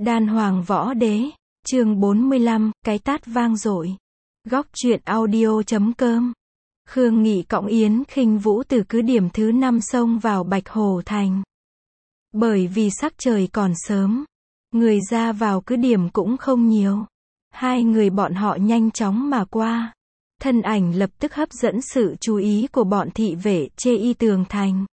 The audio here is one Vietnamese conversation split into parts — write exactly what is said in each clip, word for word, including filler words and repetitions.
Đan Hoàng Võ Đế, chương bốn mươi lăm, cái tát vang dội. Góc truyện audio chấm com. Khương Nghị cộng Yến Khinh Vũ từ cứ điểm thứ năm xông vào Bạch Hồ Thành. Bởi vì sắc trời còn sớm, người ra vào cứ điểm cũng không nhiều. Hai người bọn họ nhanh chóng mà qua. Thân ảnh lập tức hấp dẫn sự chú ý của bọn thị vệ chê y tường thành.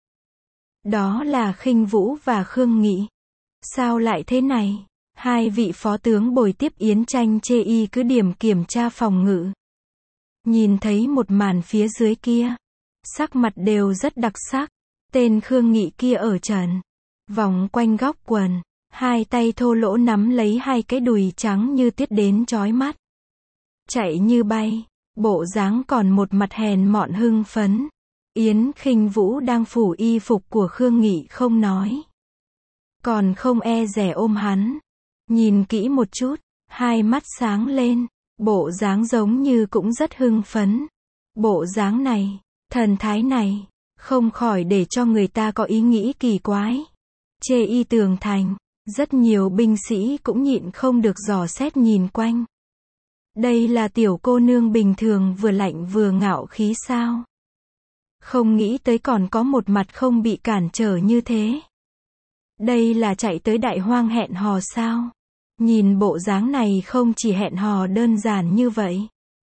Đó là Khinh Vũ và Khương Nghị. Sao lại thế này? Hai vị phó tướng bồi tiếp Yến Tranh chê y cứ điểm kiểm tra phòng ngự. Nhìn thấy một màn phía dưới kia, sắc mặt đều rất đặc sắc. Tên Khương Nghị kia ở trần, vòng quanh góc quần, hai tay thô lỗ nắm lấy hai cái đùi trắng như tuyết đến chói mắt. Chạy như bay, bộ dáng còn một mặt hèn mọn hưng phấn. Yến Khinh Vũ đang phủ y phục của Khương Nghị không nói, còn không e dè ôm hắn. Nhìn kỹ một chút, hai mắt sáng lên, bộ dáng giống như cũng rất hưng phấn. Bộ dáng này, thần thái này, không khỏi để cho người ta có ý nghĩ kỳ quái. Chê y tường thành, rất nhiều binh sĩ cũng nhịn không được dò xét nhìn quanh. Đây là tiểu cô nương bình thường vừa lạnh vừa ngạo khí sao? Không nghĩ tới còn có một mặt không bị cản trở như thế. Đây là chạy tới đại hoang hẹn hò sao? Nhìn bộ dáng này không chỉ hẹn hò đơn giản như vậy.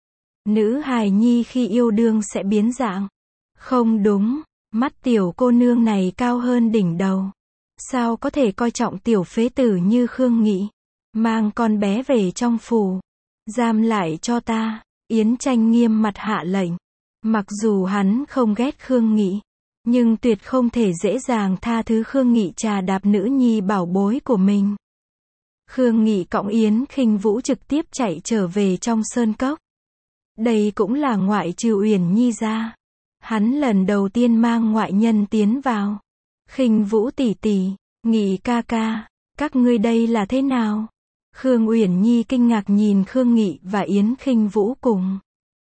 Nữ hài nhi khi yêu đương sẽ biến dạng. Không đúng, mắt tiểu cô nương này cao hơn đỉnh đầu. Sao có thể coi trọng tiểu phế tử như Khương Nghị? Mang con bé về trong phủ, giam lại cho ta. Yến Tranh nghiêm mặt hạ lệnh. Mặc dù hắn không ghét Khương Nghị, nhưng tuyệt không thể dễ dàng tha thứ Khương Nghị trà đạp nữ nhi bảo bối của mình. Khương Nghị cộng Yến Khinh Vũ trực tiếp chạy trở về trong sơn cốc. Đây cũng là ngoại trừ Uyển Nhi ra, hắn lần đầu tiên mang ngoại nhân tiến vào. Khinh Vũ tỷ tỷ, Nghị ca ca, các ngươi đây là thế nào? Khương Uyển Nhi kinh ngạc nhìn Khương Nghị và Yến Khinh Vũ cùng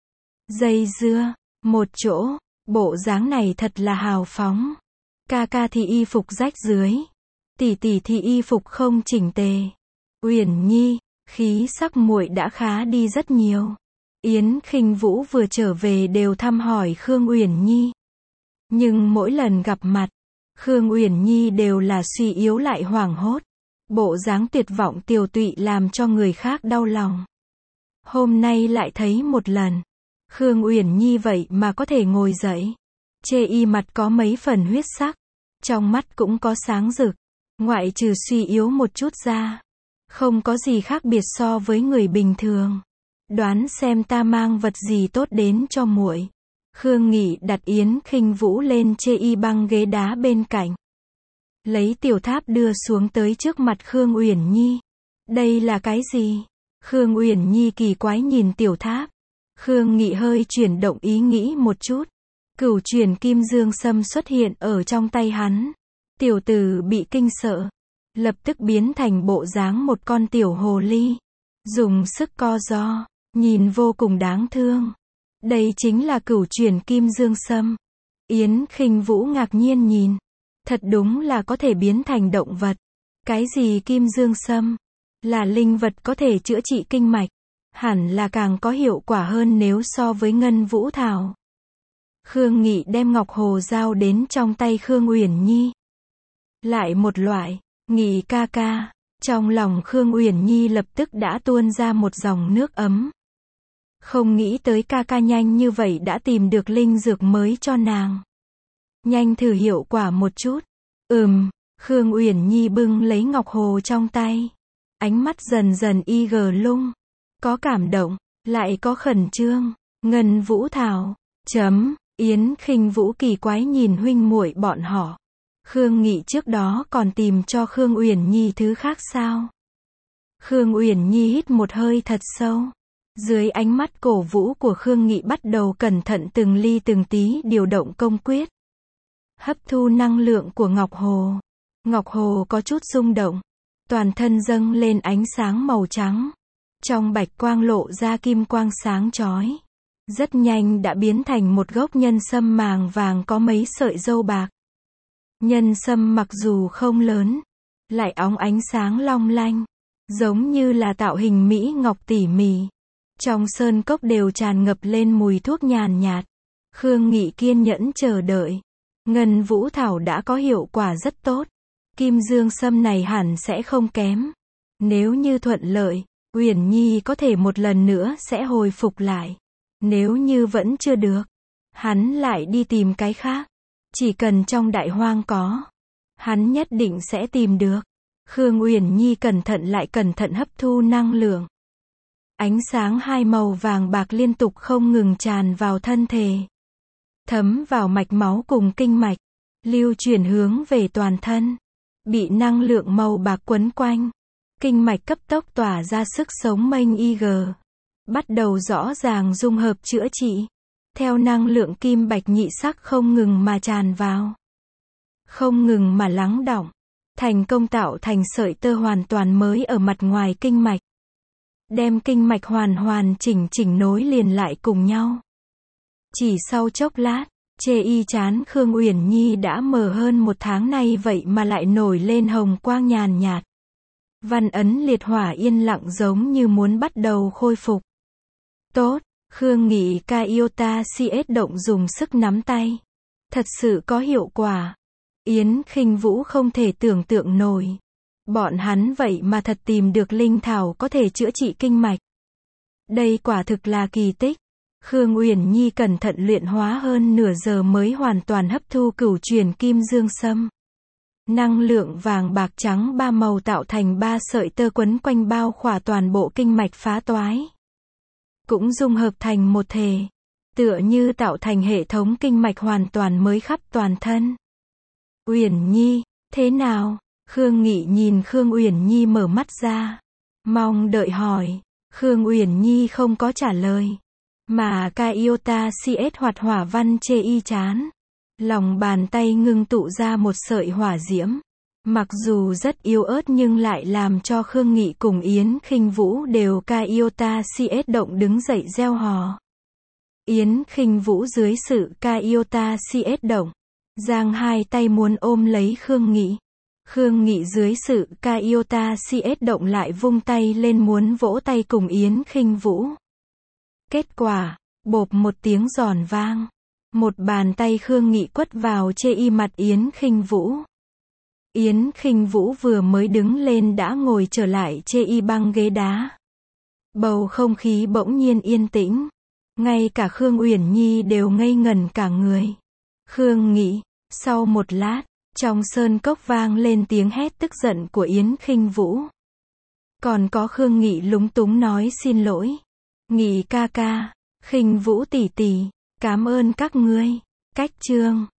dây dưa một chỗ, bộ dáng này thật là hào phóng. Ca ca thì y phục rách rưới, tỷ tỷ thì y phục không chỉnh tề. Uyển Nhi, khí sắc muội đã khá đi rất nhiều. Yến Khinh Vũ vừa trở về đều thăm hỏi Khương Uyển Nhi. Nhưng mỗi lần gặp mặt, Khương Uyển Nhi đều là suy yếu lại hoảng hốt. Bộ dáng tuyệt vọng tiều tụy làm cho người khác đau lòng. Hôm nay lại thấy một lần, Khương Uyển Nhi vậy mà có thể ngồi dậy. Chê y mặt có mấy phần huyết sắc, trong mắt cũng có sáng rực, ngoại trừ suy yếu một chút ra, không có gì khác biệt so với người bình thường. Đoán xem ta mang vật gì tốt đến cho muội. Khương Nghị đặt Yến Khinh Vũ lên chê y băng ghế đá bên cạnh, lấy tiểu tháp đưa xuống tới trước mặt Khương Uyển Nhi. Đây là cái gì? Khương Uyển Nhi kỳ quái nhìn tiểu tháp. Khương Nghị hơi chuyển động ý nghĩ một chút. Cửu chuyển kim dương sâm xuất hiện ở trong tay hắn. Tiểu tử bị kinh sợ, lập tức biến thành bộ dáng một con tiểu hồ ly, dùng sức co ro, nhìn vô cùng đáng thương. Đây chính là cửu chuyển kim dương sâm. Yến Khinh Vũ ngạc nhiên nhìn. Thật đúng là có thể biến thành động vật. Cái gì kim dương sâm? Là linh vật có thể chữa trị kinh mạch. Hẳn là càng có hiệu quả hơn nếu so với ngân vũ thảo. Khương Nghị đem ngọc hồ giao đến trong tay Khương Uyển Nhi. Lại một loại, Nghị ca ca. Trong lòng Khương Uyển Nhi lập tức đã tuôn ra một dòng nước ấm. Không nghĩ tới ca ca nhanh như vậy đã tìm được linh dược mới cho nàng. Nhanh thử hiệu quả một chút. Ừm, Khương Uyển Nhi bưng lấy ngọc hồ trong tay. Ánh mắt dần dần y gờ lung. Có cảm động, lại có khẩn trương. Ngân vũ thảo. Chấm, Yến Khinh Vũ kỳ quái nhìn huynh muội bọn họ. Khương Nghị trước đó còn tìm cho Khương Uyển Nhi thứ khác sao? Khương Uyển Nhi hít một hơi thật sâu. Dưới ánh mắt cổ vũ của Khương Nghị bắt đầu cẩn thận từng ly từng tí điều động công quyết. Hấp thu năng lượng của Ngọc Hồ. Ngọc Hồ có chút rung động. Toàn thân dâng lên ánh sáng màu trắng. Trong bạch quang lộ ra kim quang sáng chói. Rất nhanh đã biến thành một gốc nhân sâm màng vàng có mấy sợi dâu bạc. Nhân sâm mặc dù không lớn, lại óng ánh sáng long lanh. giống như là tạo hình mỹ ngọc tỉ mỉ. Trong sơn cốc đều tràn ngập lên mùi thuốc nhàn nhạt. Khương Nghị kiên nhẫn chờ đợi. Ngân Vũ Thảo đã có hiệu quả rất tốt. Kim Dương Sâm này hẳn sẽ không kém. Nếu như thuận lợi, Uyển Nhi có thể một lần nữa sẽ hồi phục lại. Nếu như vẫn chưa được, hắn lại đi tìm cái khác. Chỉ cần trong đại hoang có, hắn nhất định sẽ tìm được. Khương Uyển Nhi cẩn thận lại cẩn thận hấp thu năng lượng. Ánh sáng hai màu vàng bạc liên tục không ngừng tràn vào thân thể. Thấm vào mạch máu cùng kinh mạch. Lưu chuyển hướng về toàn thân. Bị năng lượng màu bạc quấn quanh. Kinh mạch cấp tốc tỏa ra sức sống mênh y gờ. Bắt đầu rõ ràng dung hợp chữa trị. Theo năng lượng kim bạch nhị sắc không ngừng mà tràn vào. Không ngừng mà lắng đọng. Thành công tạo thành sợi tơ hoàn toàn mới ở mặt ngoài kinh mạch. Đem kinh mạch hoàn hoàn chỉnh chỉnh nối liền lại cùng nhau. Chỉ sau chốc lát, chê y chán Khương Uyển Nhi đã mờ hơn một tháng nay vậy mà lại nổi lên hồng quang nhàn nhạt. Văn ấn liệt hỏa yên lặng giống như muốn bắt đầu khôi phục. Tốt, Khương Nghị Kaiota xê ét động dùng sức nắm tay. Thật sự có hiệu quả. Yến Khinh Vũ không thể tưởng tượng nổi. Bọn hắn vậy mà thật tìm được linh thảo có thể chữa trị kinh mạch. Đây quả thực là kỳ tích. Khương Uyển Nhi cẩn thận luyện hóa hơn nửa giờ mới hoàn toàn hấp thu cửu truyền kim dương sâm. Năng lượng vàng bạc trắng ba màu tạo thành ba sợi tơ quấn quanh bao khỏa toàn bộ kinh mạch phá toái. Cũng dung hợp thành một thể. Tựa như tạo thành hệ thống kinh mạch hoàn toàn mới khắp toàn thân. Uyển Nhi, thế nào? Khương Nghị nhìn Khương Uyển Nhi mở mắt ra. Mong đợi hỏi. Khương Uyển Nhi không có trả lời. Mà Kaiota xê ét hoạt hỏa văn chê y chán. Lòng bàn tay ngưng tụ ra một sợi hỏa diễm. Mặc dù rất yếu ớt nhưng lại làm cho Khương Nghị cùng Yến Khinh Vũ đều Kaiota xê ét động đứng dậy reo hò. Yến Khinh Vũ dưới sự Kaiota xê ét động. Giang hai tay muốn ôm lấy Khương Nghị. Khương Nghị dưới sự Kaiota xê ét động lại vung tay lên muốn vỗ tay cùng Yến Khinh Vũ. Kết quả, bộp một tiếng giòn vang. Một bàn tay Khương Nghị quất vào chê y mặt Yến Khinh Vũ. Yến Khinh Vũ vừa mới đứng lên đã ngồi trở lại chê y băng ghế đá. Bầu không khí bỗng nhiên yên tĩnh. Ngay cả Khương Uyển Nhi đều ngây ngẩn cả người. Khương Nghị, sau một lát, trong sơn cốc vang lên tiếng hét tức giận của Yến Khinh Vũ. Còn có Khương Nghị lúng túng nói xin lỗi. Nghị ca ca, Khinh Vũ tỷ tỷ, cảm ơn các ngươi. Cách chương